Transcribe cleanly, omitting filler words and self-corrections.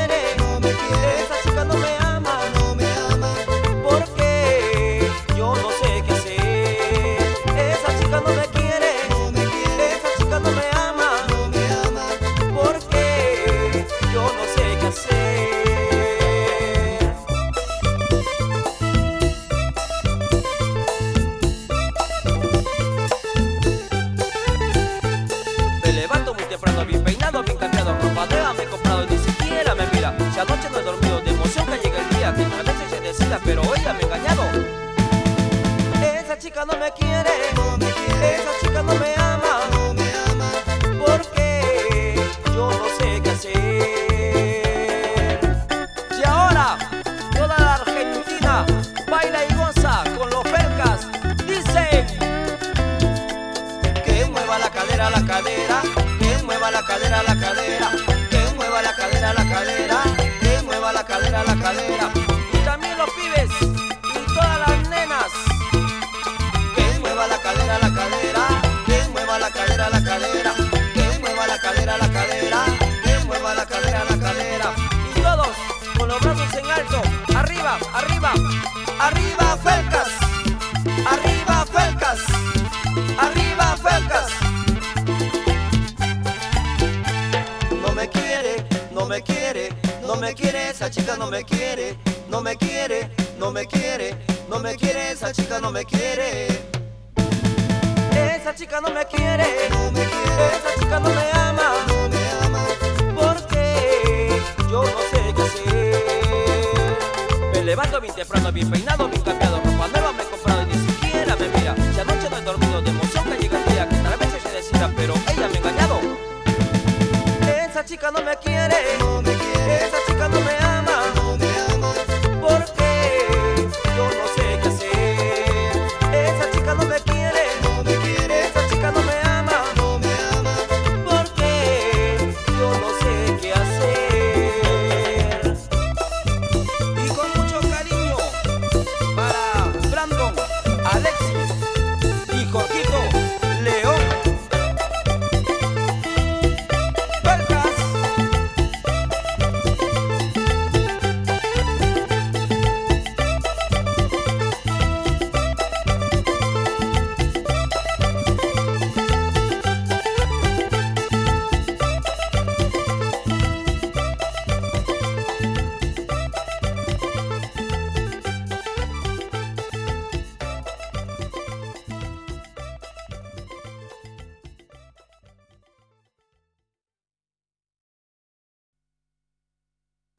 quiere, no me quiere, esa chica no me ama, no me ama, porque yo no sé qué hacer. Esa chica no me quiere, no me quiere, esa chica no me ama, no me ama, porque yo no sé qué hacer. Me levanto muy temprano, bien peinado, bien cambiado, ropa nueva me he comprado y ni siquiera me mira. Si anoche no he dormido de emoción que llega el día, que a veces se decida, pero ella me ha engañado. Esa chica no me quiere, no me quiere, esa chica no me ama, no me ama, porque yo no sé qué hacer. Y ahora, toda la Argentina baila y goza con los Felcas. Dice que mueva la cadera, que mueva la cadera, que mueva la cadera, que mueva la cadera. Y también los pibes y todas las nenas. Que mueva la cadera, que mueva la cadera, que mueva la cadera, que mueva la cadera. Y todos con los brazos en alto, arriba, arriba, arriba Felcas, arriba Felcas, arriba Felcas. No me quiere, no me quiere, no me quiere, esa chica no me quiere, no me quiere, no me quiere, no me quiere, esa chica no me quiere. Esa chica no me quiere, no me quiere, esa chica no me ama, no me ama, porque yo no sé qué hacer. Me levanto bien temprano, bien peinado, bien cambiado, ropa nueva me he comprado y ni siquiera me mira. Si anoche no he dormido de emoción que llega el día, que tal vez se decida, pero ella me ha engañado. Esa chica no me quiere,